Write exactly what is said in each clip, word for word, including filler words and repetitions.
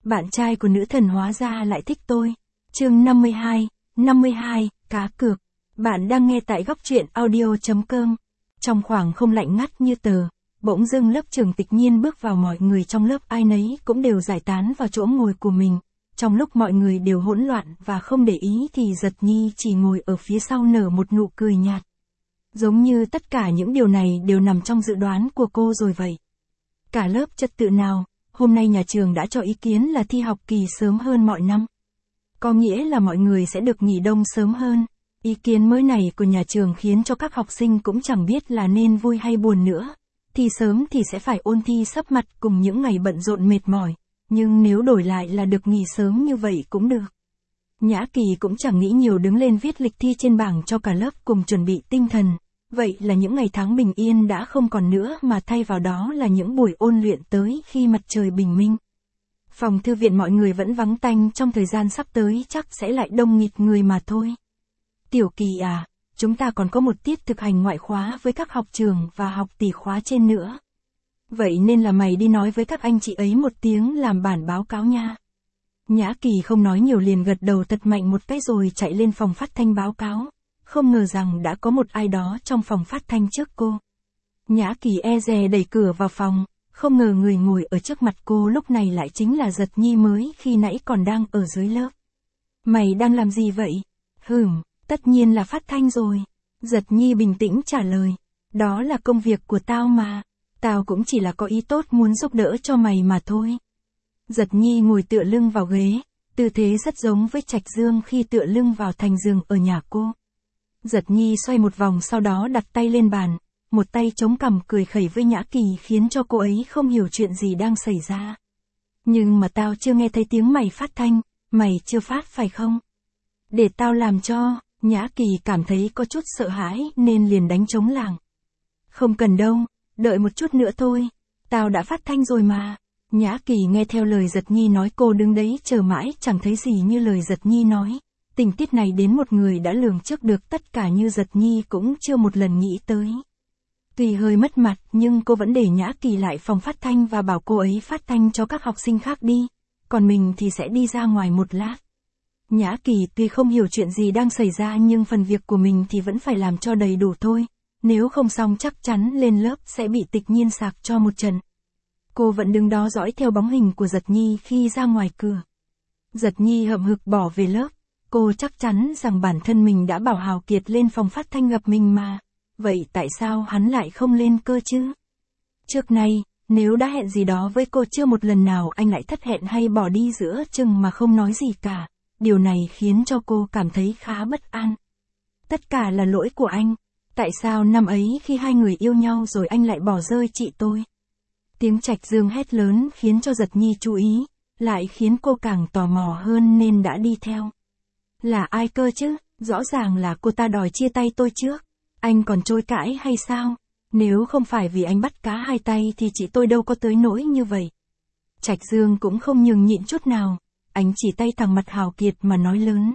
bạn trai của nữ thần hóa ra lại thích tôi. Chương năm mươi hai, năm mươi hai, cá cược. Bạn đang nghe tại góc truyện audio.com. Trong khoảng không lạnh ngắt như tờ, bỗng dưng lớp trưởng Tịch Nhiên bước vào, mọi người trong lớp ai nấy cũng đều giải tán vào chỗ ngồi của mình. Trong lúc mọi người đều hỗn loạn và không để ý thì Giật Nhi chỉ ngồi ở phía sau nở một nụ cười nhạt. Giống như tất cả những điều này đều nằm trong dự đoán của cô rồi vậy. Cả lớp trật tự nào, hôm nay nhà trường đã cho ý kiến là thi học kỳ sớm hơn mọi năm. Có nghĩa là mọi người sẽ được nghỉ đông sớm hơn. Ý kiến mới này của nhà trường khiến cho các học sinh cũng chẳng biết là nên vui hay buồn nữa. Thi sớm thì sẽ phải ôn thi sấp mặt cùng những ngày bận rộn mệt mỏi. Nhưng nếu đổi lại là được nghỉ sớm như vậy cũng được. Nhã Kỳ cũng chẳng nghĩ nhiều, đứng lên viết lịch thi trên bảng cho cả lớp cùng chuẩn bị tinh thần. Vậy là những ngày tháng bình yên đã không còn nữa, mà thay vào đó là những buổi ôn luyện tới khi mặt trời bình minh. Phòng thư viện mọi người vẫn vắng tanh, trong thời gian sắp tới chắc sẽ lại đông nghịt người mà thôi. Tiểu Kỳ à, chúng ta còn có một tiết thực hành ngoại khóa với các học trường và học tỷ khóa trên nữa. Vậy nên là mày đi nói với các anh chị ấy một tiếng làm bản báo cáo nha. Nhã Kỳ không nói nhiều, liền gật đầu tật mạnh một cái rồi chạy lên phòng phát thanh báo cáo. Không ngờ rằng đã có một ai đó trong phòng phát thanh trước cô. Nhã Kỳ e dè đẩy cửa vào phòng, không ngờ người ngồi ở trước mặt cô lúc này lại chính là Giật Nhi mới khi nãy còn đang ở dưới lớp. Mày đang làm gì vậy? Hừm, tất nhiên là phát thanh rồi. Giật Nhi bình tĩnh trả lời. Đó là công việc của tao mà. Tao cũng chỉ là có ý tốt muốn giúp đỡ cho mày mà thôi. Giật Nhi ngồi tựa lưng vào ghế, tư thế rất giống với Trạch Dương khi tựa lưng vào thành giường ở nhà cô. Giật Nhi xoay một vòng, sau đó đặt tay lên bàn, một tay chống cằm cười khẩy với Nhã Kỳ khiến cho cô ấy không hiểu chuyện gì đang xảy ra. Nhưng mà tao chưa nghe thấy tiếng mày phát thanh, mày chưa phát phải không? Để tao làm cho. Nhã Kỳ cảm thấy có chút sợ hãi nên liền đánh trống lảng. Không cần đâu, đợi một chút nữa thôi, tao đã phát thanh rồi mà. Nhã Kỳ nghe theo lời Giật Nhi nói, cô đứng đấy chờ mãi chẳng thấy gì như lời Giật Nhi nói. Tình tiết này đến một người đã lường trước được tất cả như Giật Nhi cũng chưa một lần nghĩ tới. Tuy hơi mất mặt nhưng cô vẫn để Nhã Kỳ lại phòng phát thanh và bảo cô ấy phát thanh cho các học sinh khác đi, còn mình thì sẽ đi ra ngoài một lát. Nhã Kỳ tuy không hiểu chuyện gì đang xảy ra nhưng phần việc của mình thì vẫn phải làm cho đầy đủ thôi, nếu không xong chắc chắn lên lớp sẽ bị Tịch Nhiên sạc cho một trận. Cô vẫn đứng đó dõi theo bóng hình của Giật Nhi khi ra ngoài cửa. Giật Nhi hậm hực bỏ về lớp. Cô chắc chắn rằng bản thân mình đã bảo Hào Kiệt lên phòng phát thanh gặp mình mà. Vậy tại sao hắn lại không lên cơ chứ? Trước nay, nếu đã hẹn gì đó với cô chưa một lần nào anh lại thất hẹn hay bỏ đi giữa chừng mà không nói gì cả. Điều này khiến cho cô cảm thấy khá bất an. Tất cả là lỗi của anh. Tại sao năm ấy khi hai người yêu nhau rồi anh lại bỏ rơi chị tôi? Tiếng Trạch Dương hét lớn khiến cho Giật Nhi chú ý, lại khiến cô càng tò mò hơn nên đã đi theo. Là ai cơ chứ? Rõ ràng là cô ta đòi chia tay tôi trước. Anh còn chối cãi hay sao? Nếu không phải vì anh bắt cá hai tay thì chị tôi đâu có tới nỗi như vậy. Trạch Dương cũng không nhường nhịn chút nào. Anh chỉ tay thẳng mặt Hào Kiệt mà nói lớn.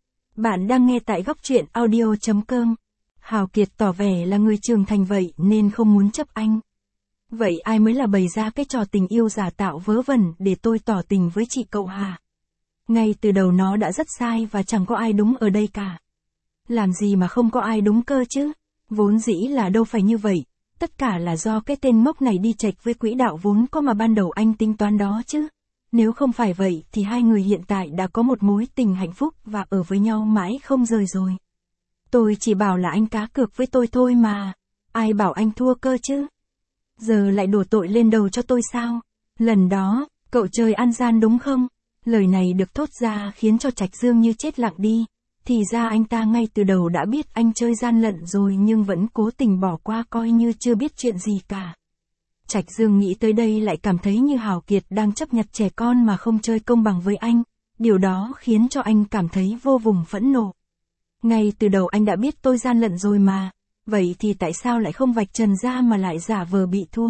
Bạn đang nghe tại góc truyện audio.com. Hào Kiệt tỏ vẻ là người trưởng thành vậy nên không muốn chấp anh. Vậy ai mới là bày ra cái trò tình yêu giả tạo vớ vẩn để tôi tỏ tình với chị cậu hả? Ngay từ đầu nó đã rất sai và chẳng có ai đúng ở đây cả. Làm gì mà không có ai đúng cơ chứ? Vốn dĩ là đâu phải như vậy. Tất cả là do cái tên ngốc này đi chệch với quỹ đạo vốn có mà ban đầu anh tính toán đó chứ. Nếu không phải vậy thì hai người hiện tại đã có một mối tình hạnh phúc và ở với nhau mãi không rời rồi. Tôi chỉ bảo là anh cá cược với tôi thôi mà. Ai bảo anh thua cơ chứ? Giờ lại đổ tội lên đầu cho tôi sao? Lần đó, cậu chơi ăn gian đúng không? Lời này được thốt ra khiến cho Trạch Dương như chết lặng đi. Thì ra anh ta ngay từ đầu đã biết anh chơi gian lận rồi nhưng vẫn cố tình bỏ qua coi như chưa biết chuyện gì cả. Trạch Dương nghĩ tới đây lại cảm thấy như Hào Kiệt đang chấp nhặt trẻ con mà không chơi công bằng với anh. Điều đó khiến cho anh cảm thấy vô cùng phẫn nộ. Ngay từ đầu anh đã biết tôi gian lận rồi mà. Vậy thì tại sao lại không vạch trần ra mà lại giả vờ bị thua?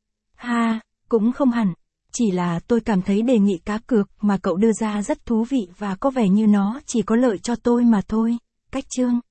Ha, cũng không hẳn. Chỉ là tôi cảm thấy đề nghị cá cược mà cậu đưa ra rất thú vị và có vẻ như nó chỉ có lợi cho tôi mà thôi. Cách Chương.